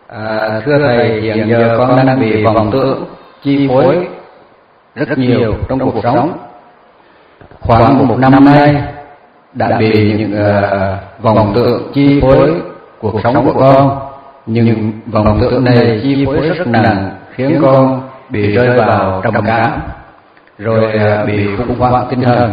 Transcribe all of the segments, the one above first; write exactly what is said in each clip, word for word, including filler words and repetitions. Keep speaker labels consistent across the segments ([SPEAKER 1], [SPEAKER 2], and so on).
[SPEAKER 1] À, thưa thầy, hiện giờ con đang bị vọng tưởng chi phối rất nhiều trong cuộc sống. Khoảng một năm nay đã bị những uh, vọng tưởng chi phối cuộc sống của con. Nhưng vọng tưởng này chi phối rất nặng, khiến con bị rơi vào trầm cảm, rồi uh, bị khủng hoảng tinh thần.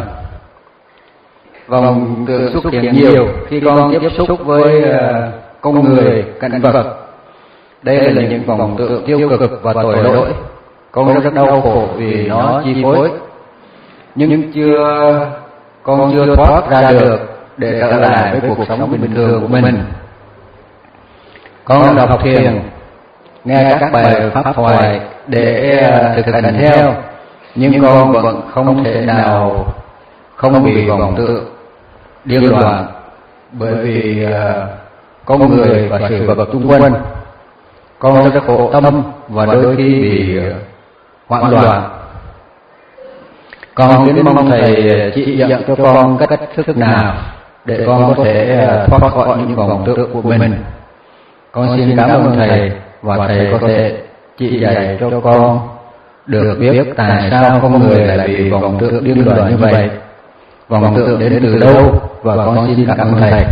[SPEAKER 1] Vọng tưởng xuất hiện nhiều khi con tiếp xúc với uh, con người, cảnh vật. Đây là những vọng tưởng tiêu cực và tội lỗi. Con rất đau khổ vì nó chi phối, nhưng chưa con chưa thoát ra được để trở lại với cuộc sống bình thường của mình. Con đọc thiền, nghe các bài pháp thoại để thực hành theo, nhưng con vẫn không thể nào không bị vọng tưởng điên loạn, bởi vì uh, con người và sự vật xung quanh. Con rất khổ tâm và đôi khi bị uh, hoảng loạn. Con kính mong thầy chỉ dẫn cho con cách thức nào để con có thể uh, thoát khỏi những vọng tưởng của mình. Con xin cảm ơn thầy, và thầy có thể chỉ dạy cho con được biết tại sao con người lại bị vọng tưởng điên loạn như vậy, vọng tưởng đến từ đâu, và con xin cảm ơn thầy.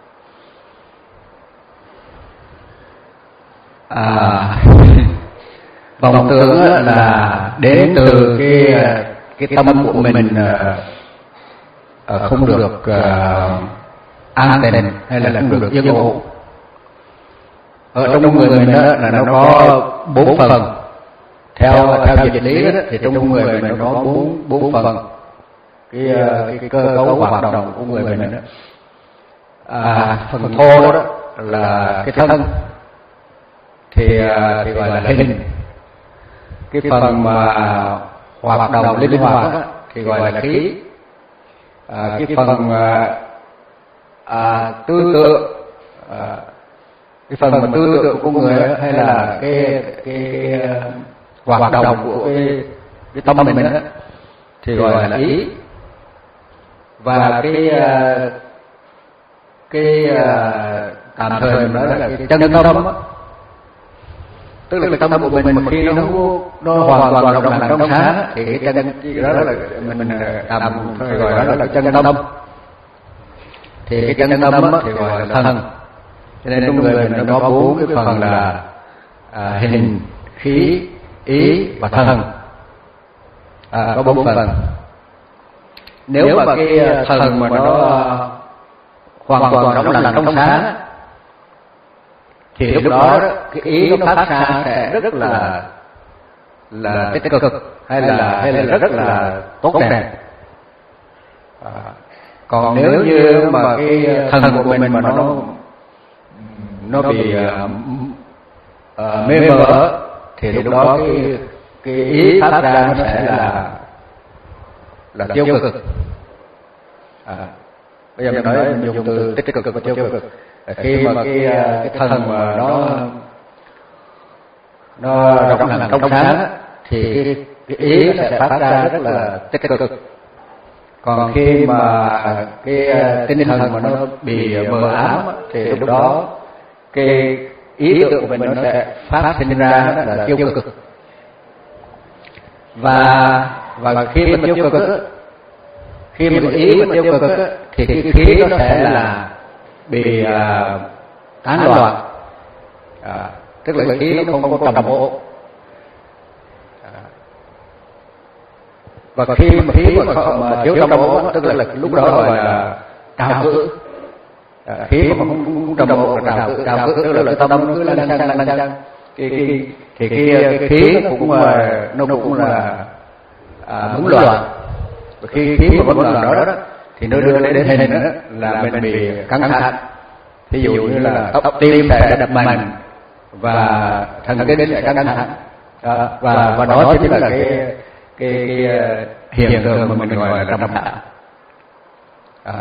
[SPEAKER 1] À, vọng tưởng là đến từ cái cái tâm của mình uh, không được uh, an định hay là không được yên ổn. Ở trong người mình đó là nó có bốn phần. Theo theo dịch lý đó, thì trong người mình nó có bốn bốn phần. Cái, cái, cái cơ cấu hoạt động của người mình đó. À, phần thô đó là cái thân, thì thì gọi là hình. Cái phần mà hoạt động linh hoạt thì gọi là khí. À, cái phần à, tư tưởng, à, cái phần mà tư tưởng của người hay là cái cái, cái hoạt động của cái, cái tâm mình đó, thì gọi là ý. Và cái cái tạm thời mình nói là cái chân tâm, tức là cái tâm của mình mà khi nó nó hoàn toàn rộng lặng trong sáng thì cái chân đó là mình mình tạm thời gọi đó là chân tâm. Thì cái chân tâm thì gọi là thân. Cho nên trong người mình nó có bốn cái phần là à, hình, khí, ý và thân. À, có bốn phần. Nếu mà cái thần mà nó hoàn toàn rộng lặng trong sáng thì lúc đó cái ý nó phát ra sẽ rất là là tích cực hay là hay là rất là tốt đẹp. À, còn nếu như mà cái thần của mình mà nó nó bị uh, uh, mê mờ thì lúc đó cái cái ý phát ra nó sẽ là là tiêu cực. À, bây giờ mình nói mình dùng từ tích cực và tiêu cực. Khi mà cái cái thần mà nó nó rộng lặng trong sáng thì cái, cái ý nó sẽ phát ra rất là tích cực. Còn khi mà cái tinh thần mà nó bị mờ ám thì lúc đó cái ý tưởng của mình nó sẽ phát sinh ra là tiêu cực. Và và khi mà tiêu cực, khi mà ý mà tiêu cực thì cái khí nó sẽ là bị uh, tán loạn. À, tức là khí nó không có đồng bộ. À, và khi mà khí mà, mà thiếu đồng bộ, tức là lúc đó gọi là trào cự. À, khí mà không, không đồng bộ là trào cự, trào cự tức là cái tâm nó cứ lăn xăng lăn xăng. Cái cái thì cái, cái khí nó cũng nó cũng là à, bấn loạn. Và khi khí mà bấn loạn đó, đó thì nó đưa đến hình đó là mình bị căng thẳng. Ví dụ như là tóc tim sẽ đập mạnh và thần kinh sẽ căng thẳng. À, và và đó chính là cái cái, cái hiện tượng mà mình gọi là trầm cảm. À,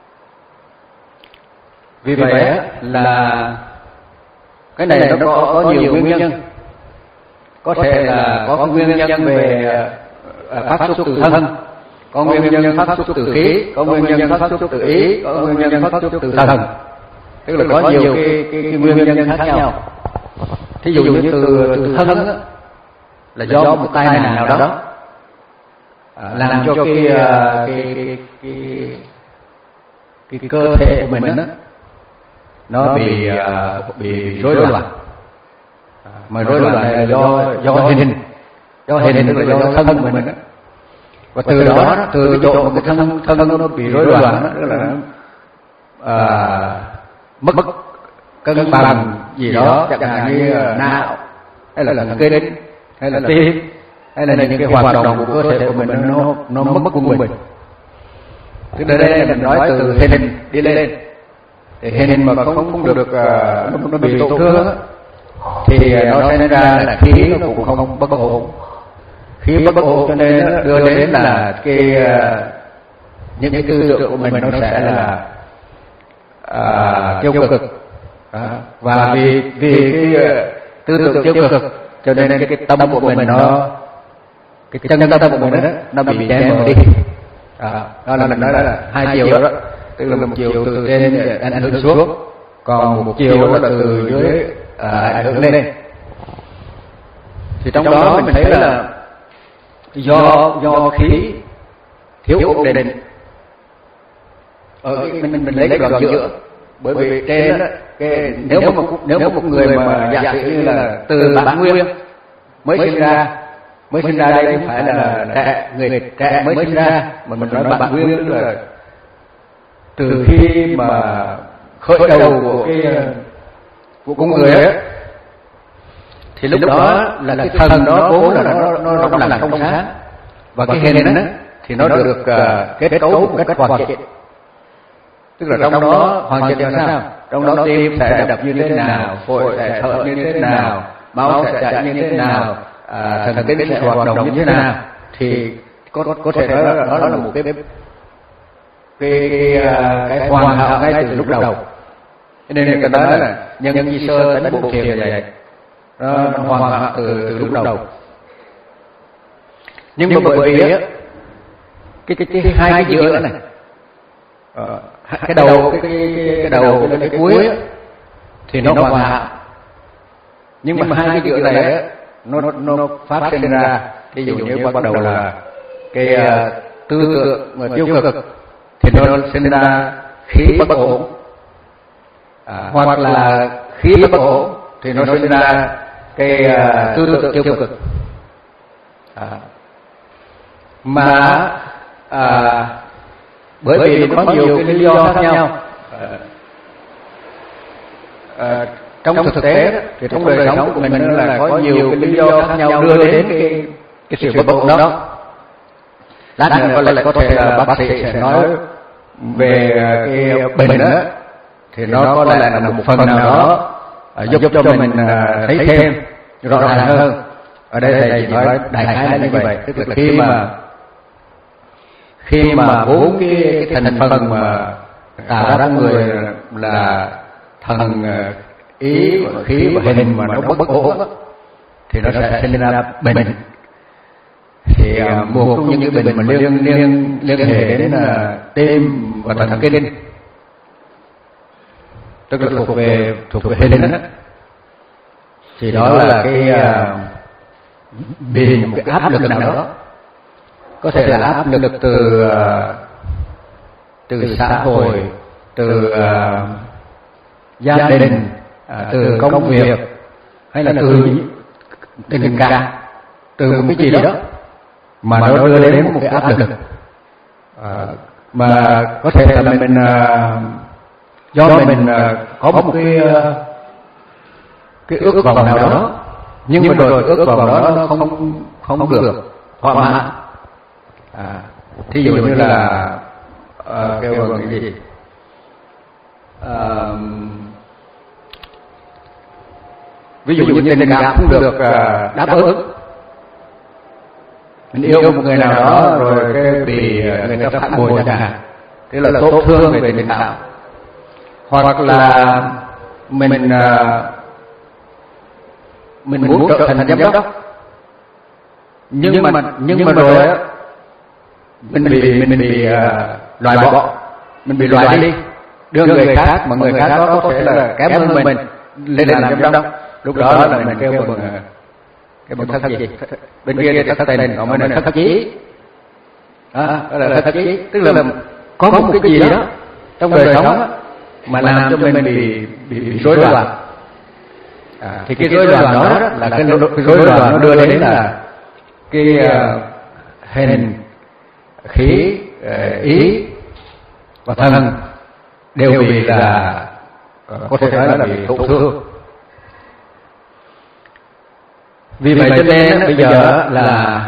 [SPEAKER 1] vì vậy là cái này nó có, có nhiều nguyên nhân. Có thể là có nguyên nhân về phát xuất từ thân, có nguyên nhân phát xuất từ khí, có nguyên nhân phát xuất từ ý, có nguyên nhân phát xuất từ thần. Tức là có nhiều cái, cái, cái nguyên nhân khác nhau. thí dụ như từ từ thân á, là do một tai nạn nào đó à, làm cho cái cái cái cái, cái, cái cơ thể của mình á nó bị uh, bị rối loạn, à, mà rối loạn này là do do hình do hình tức là do thân của mình á, và từ đó từ cái chỗ mà cái thân thân nó bị rối loạn đó, tức là à, mất mất cân bằng gì đó, chẳng hạn như não hay là thần kinh hay là tim hay là những cái hoạt động của cơ thể của mình nó nó mất quân bình. Tức là đây mình nói từ hình đi lên, thì hình mà không không được uh, nó bị tổn thương thì nó sẽ ra là khí nó cũng không bất ổn, khí bất ổn cho nên nó đưa đến là cái uh, những cái tư tưởng của mình nó sẽ là uh, tiêu cực, uh, và vì vì cái uh, tư tưởng tiêu cực cho nên cái, cái tâm của mình nó cái chân tâm của mình đó, nó bị che mờ đi. À, đó là mình nói là hai chiều đó, tức là một chiều từ trên ảnh hưởng xuống, còn một chiều đó là từ dưới à, ảnh hưởng lên. Thì trong đó mình thấy là do do khí thiếu ổn định ở cái, mình mình lấy cái đoạn giữa, bởi vì trên đó, cái nếu mà nếu mà một người mà giả sử như là từ bản nguyên mới sinh ra mới sinh ra đây không phải là trẻ người trẻ mới sinh ra, mà mình nói bản nguyên tức là từ khi mà khởi đầu của cái của con người ấy, thì lúc đó là cái thần đó vốn là nó nó trong lành trong sáng, và cái hình đó thì nó được uh, kết cấu một cách hoàn chỉnh, tức là trong đó hoàn chỉnh là sao? Trong đó tim sẽ đập như thế nào, phổi sẽ thở như thế nào, máu sẽ chạy như thế nào, à, thần kinh sẽ hoạt động như thế nào, thì có có thể nói là nó là một cái cái cái, cái hoàn hảo ngay từ lúc đầu. Cho nên cái đó là nhân nhân di sơ tánh bộ thiền là vậy, nó, nó hoàn hảo từ từ lúc đầu. Nhưng mà bởi vì á cái cái, cái, cái hai cái giữa này, ờ, cái đầu cái cái cái đầu cái, cái cuối á, thì nó hoàn hảo, nhưng mà hai cái giữa này á nó nó nó phát sinh ra, ví dụ như bắt đầu là cái uh, tư tưởng mà tiêu cực thì nó sinh ra khí bất ổn, à, hoặc là khí bất ổn thì nó sinh ra cái uh, tư tưởng tiêu cực, à, mà à, bởi vì có nhiều cái lý do khác nhau. à, à, trong thực tế thì trong đời sống của mình là có nhiều cái lý do khác nhau đưa đến cái cái sự bất ổn đó. Lát nữa có lẽ có thể là bác sĩ sẽ nói về cái bệnh đó, thì nó có lẽ là một phần nào đó giúp cho mình thấy thêm rõ ràng hơn. Ở đây thầy chỉ nói đại khái là như vậy, tức là khi mà khi mà bốn cái, cái thành phần mà tạo ra người là thần, ý, khí và hình mà nó bất ổn thì nó sẽ sinh ra bệnh. Thì uh, một trong những cái bệnh mà liên liên liên hệ đến uh, tim và thần kinh, tức là thuộc về thuộc về hình đó, thì đó là cái uh, bị một cái áp lực nào đó, có thể là áp lực từ uh, từ xã hội, từ uh, gia đình, uh, từ công việc, hay là từ tình cảm, từ một cái gì đó mà nó đưa đến một cái áp lực, à, mà có thể là mình uh, do mình uh, có một cái uh, cái ước vọng nào đó, nhưng mà rồi ước vọng đó nó không không được thỏa mãn. À, thí dụ như là uh, kêu bằng cái gì, uh, ví dụ như tình cảm không được uh, đáp ứng. Mình yêu một người nào đó rồi cái bị người ta phản bội chẳng hạn, thế là tổn thương về tình cảm, hoặc là mình mình muốn trở thành giám đốc, nhưng mà nhưng mà rồi á mình bị mình bị loại bỏ, mình bị loại đi, đưa người khác mà người khác đó có thể là kém hơn mình lên làm giám đốc, lúc đó là mình kêu bằng cái bằng thất gì, bên kia thì thất tình, còn bên này thất chí, đó là thất chí, tức là có một cái gì đó trong đời sống mà làm cho mình bị bị rối loạn. À, thì cái rối loạn đó là cái rối loạn nó đưa đến là cái uh, hình, khí, uh, ý và thân đều bị là uh, có thể nói là bị tổn thương. Vì vậy cho nên bây giờ là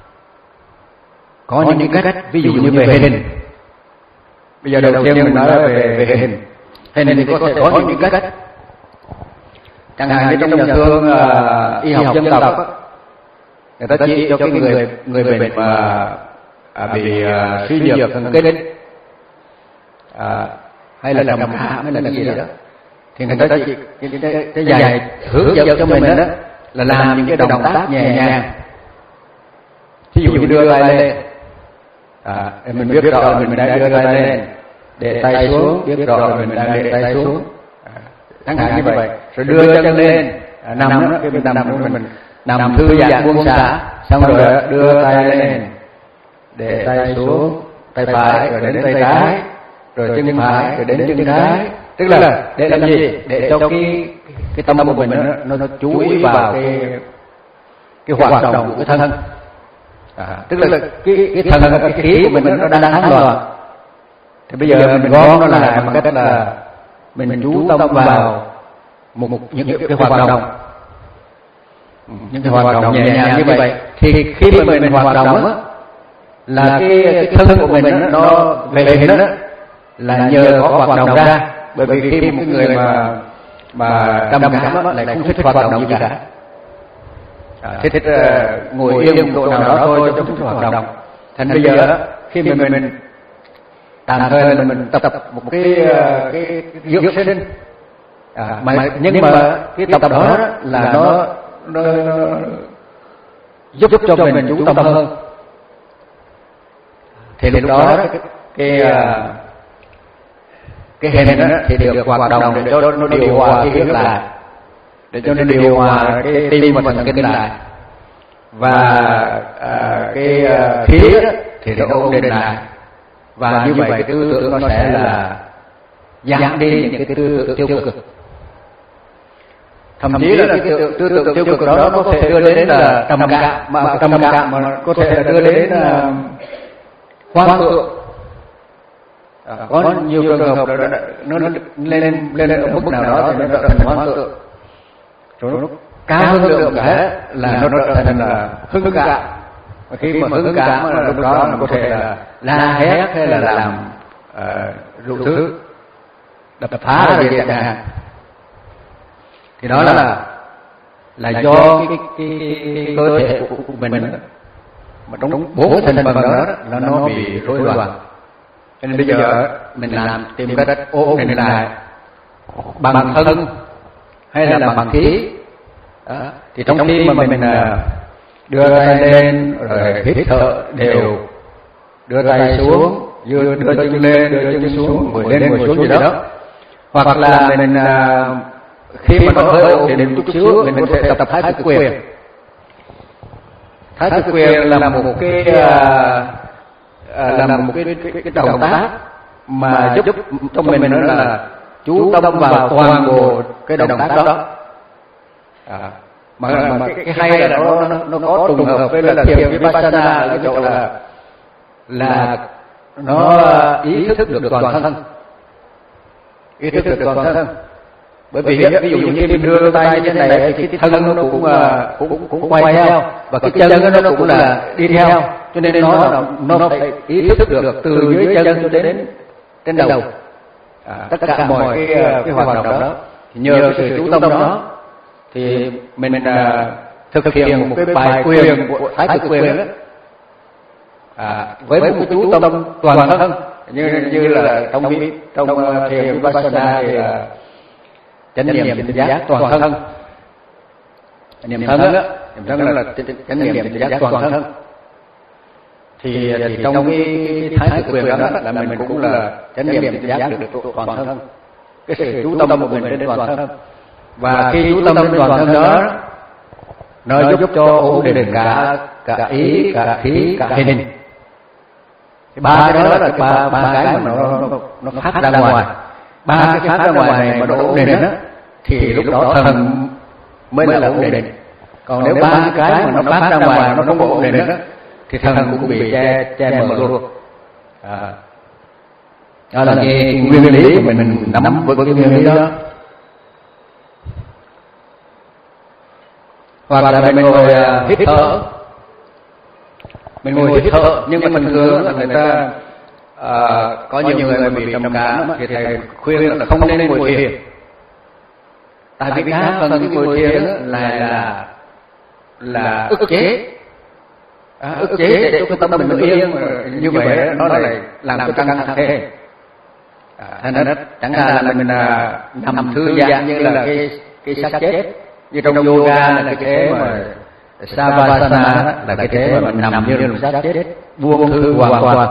[SPEAKER 1] có những cái cách, ví dụ như về hình. Bây giờ đầu tiên mình nói về về hình. Hình thì có thể có những cách. Chẳng hạn như trong nhà thương uh, y học dân tộc, người ta chỉ cho cái người người bệnh mà à, bị uh, suy nhược thần kinh, à, hay là trầm cảm hay là cái gì đó, thì người ta chỉ cái dạy hướng dẫn cho mình đó là làm những cái động tác nhẹ nhàng. Ví dụ như đưa tay lên, à, mình biết rõ là mình đang đưa tay lên, để tay xuống, biết rõ là mình đang để tay xuống, chẳng hạn như vậy. Rồi đưa chân lên, à, nằm đó, khi mình nằm mình, mình nằm thư giãn buông xả, xong rồi đưa tay lên, để tay xuống, tay phải rồi đến tay trái, rồi chân phải rồi đến chân trái. Tức là để làm gì? Để cho cái cái tâm của mình nó nó, nó chú ý vào cái cái hoạt động của cái thân. À, tức là cái cái thân cái khí của mình nó đang thắng loạn. Thì bây giờ mình gom nó lại bằng cách là mình chú tâm vào một, một những cái hoạt động, những cái hoạt động nhẹ nhàng như vậy. Thì khi mà mình, mình hoạt động á, là cái cái thân của mình nó về hình đó là nhờ có hoạt động ra. Bởi vì khi một cái người mà mà trầm cảm á lại không thích hoạt động gì cả, à, thích, thích uh, ngồi yên một chỗ nào đó thôi cho không hoạt động. Thành bây giờ khi mình mình, mình tạm thời là mình tập một cái uh, cái dưỡng sinh, à, mà nhưng mà cái tập đó là nó nó, nó giúp cho mình chú tâm hơn. Thì lúc đó cái cái cái hình đó thì được hoạt động để cho nó điều hòa cái huyết lại, để cho nó điều hòa cái tim và thần kinh lại, và à, cái khí đó thì nó ổn định lại. Và như vậy cái tư tưởng nó sẽ là giảm đi những cái tư tưởng tiêu cực. Thậm chí là cái tư tưởng tiêu cực đó có thể đưa đến là trầm cảm, mà trầm cảm mà có thể là đưa đến hoang tưởng. À, có nhiều trường hợp đó, nó, nó lên lên lên ở mức nào đó thì nó trở thành hoang tưởng, rồi nó cao hơn lượng cả là nó trở thành là hưng cảm. Và khi mà hưng cảm là lúc đó nó có thể là la hét hay là làm đủ uh, thứ, đập phá là gì chẳng hạn. Thì đó là là do cái cái, cái, cái cơ thể của, của mình mà trong bốn thành phần đó là nó bị rối loạn. Cho nên bây giờ mình làm tìm cách ổn định lại bằng thân hay là bằng khí. Đó. Thì trong khi mà mình đưa tay lên rồi hít thở đều, đưa tay xuống, đưa đưa chân lên, đưa chân xuống, ngồi lên ngồi xuống gì đó, hoặc là mình khi mà nó hơi ổn định chút xíu mình có thể tập thái cực quyền. Thái cực quyền là một cái À, là một cái, cái, cái động tác mà giúp cho mình nó là chú tâm vào toàn bộ cái động tác đó. À, mà, mà cái, cái hay là nó nó, nó có trùng hợp với là thiền vipassana ở cái chỗ là là nó ý thức được toàn thân, ý thức được toàn thân. Bởi vì ví dụ như khi mình đưa tay như thế này thì cái thân nó cũng cũng cũng quay theo, và cái chân nó cũng là đi theo. Cho nên nó nó phải ý thức được từ dưới chân cho đến trên đầu, à, tất cả mọi cái cái hoạt động đó. Thì nhờ sự chú tâm đó thì mình uh, thực hiện một cái bài quyền của thái cực quyền đó, à, với một cái chú tâm toàn thân, như như là trong trong thiền vipassana thì là chánh niệm tỉnh giác toàn thân. Niệm thân đó, niệm thân là chánh niệm tỉnh giác toàn thân. Thì, thì trong cái, cái thái cực quyền đó là mình cũng là chánh niệm tỉnh giác được toàn thân, cái sự chú tâm của mình đến toàn thân. Và khi chú tâm đến toàn thân đó, nó giúp cho ổn định cả cả ý, cả khí, cả hình. Ba cái đó là cái ba ba cái mà nó nó nó phát ra ngoài. Ba cái phát ra ngoài này mà nó ổn định đó, thì lúc đó thần mới là ổn định. Còn nếu ba cái mà nó phát ra ngoài nó không ổn định đó, thì thần cũng bị che che mờ luôn. À, đó là cái nguyên lý của mình, mình nắm vững cái nguyên lý đó. Hoặc là mình ngồi hít thở, mình ngồi hít thở, nhưng mà thường thường là người ta à, có nhiều người mà bị trầm cảm thì thầy khuyên là không nên ngồi thiền. Tại vì cái phần cái ngồi thiền là là là ức chế, à, ức chế để cho tâm mình yên, như vậy nó lại làm cho căng thẳng thêm. Thành ra chẳng hạn là mình nằm thư giãn như là cái cái xác chết, như trong yoga là cái thế mà savasana là cái thế mà nằm như là xác chết, buông thư hoàn toàn.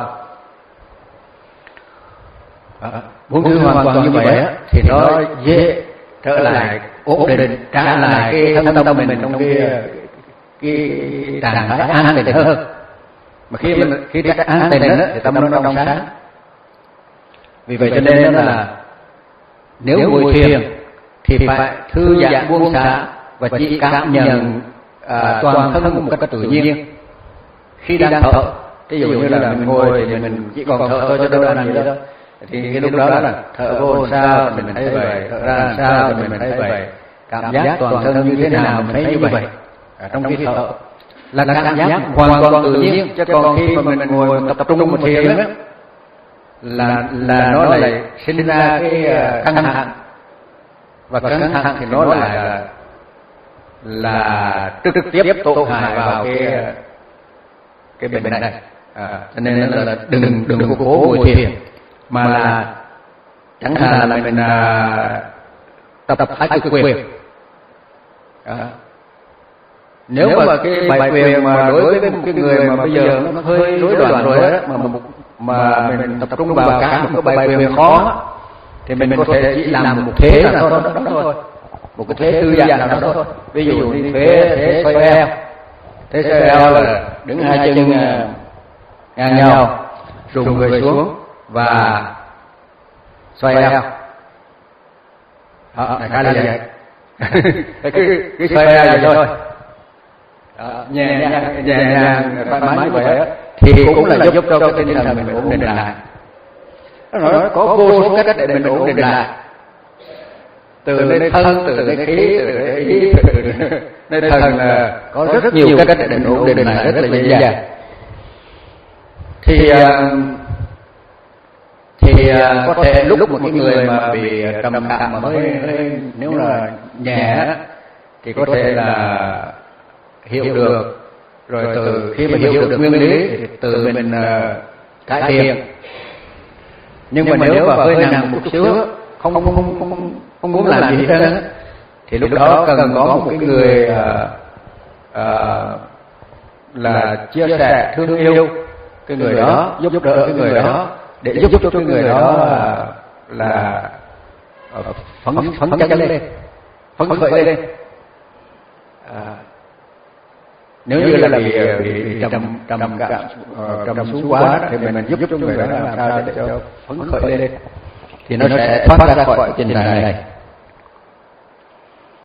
[SPEAKER 1] Buông thư hoàn toàn như vậy thì nó dễ trở lại ổn định, trả lại cái thân tâm mình trong cái cái trạng thái an tịnh hơn. Mà khi mình khi an tịnh thì tâm nó trong sáng. Vì vậy cho nên đó là nếu ngồi thiền thì phải thư giãn buông xả và chỉ cảm nhận à, toàn thân một cách tự nhiên. Khi đang thở, ví dụ như là mình ngồi thì mình chỉ còn thở thôi cho đâu ăn gì đó, thì cái lúc đó là thở vô sao thì mình thấy vậy, thở ra sao thì mình thấy vậy, cảm giác toàn thân như thế nào mình thấy như vậy. À, trong khi thở là cảm giác hoàn toàn tự nhiên, chứ còn khi mà mình ngồi tập trung một thiền á là là nó lại sinh ra cái căng thẳng, và căng thẳng thì nó lại là là trực tiếp tổn hại vào cái cái bệnh này. À, cho nên là đừng đừng cố cố ngồi thiền, mà là chẳng hạn là mình à, tập tập thái cực quyền. À, nếu mà cái bài quyền mà đối với một cái người mà bây giờ nó hơi rối loạn rồi đó, mà một mà mình tập trung vào cả một cái bài quyền khó thì mình có thể chỉ làm một thế nào đó, đó, đó thôi, một cái thế thư giãn nào đó thôi. Ví dụ như thế thế xoay eo, thế xoay eo là đứng hai chân ngang nhau, rùng người xuống và xoay eo. Đó, đại khái là vậy. cái cái xoay eo vậy thôi. Đó, nhẹ nhàng nhẹ nhàng thoải mái như vậy thì cũng là giúp cho cái tinh thần mình ổn định lại. Nó nói có vô số cách để mình ổn định lại, từ nơi thân, từ nơi khí, từ nơi ý, từ nơi thần là có rất nhiều cách để mình ổn định lại rất là dễ dàng. Thì thì có thể lúc một cái người mà bị trầm cảm mà hơi, hơi nếu là nhẹ thì có thể là hiểu được, rồi từ khi mà hiểu được nguyên lý thì từ mình uh, cải thiện. Nhưng mà nếu mà hơi nặng một chút xíu, không không không không không muốn làm gì hết, thì lúc đó cần có một cái người uh, uh, là chia sẻ thương yêu cái người đó, giúp đỡ cái người đó, để giúp cho cái người đó là phấn phấn chấn lên, phấn khởi lên. À, nếu như là bị bị trầm trầm cảm trầm xuống quá thì mình giúp cho người đó làm sao để cho phấn khởi lên thì nó sẽ thoát ra khỏi tình trạng này.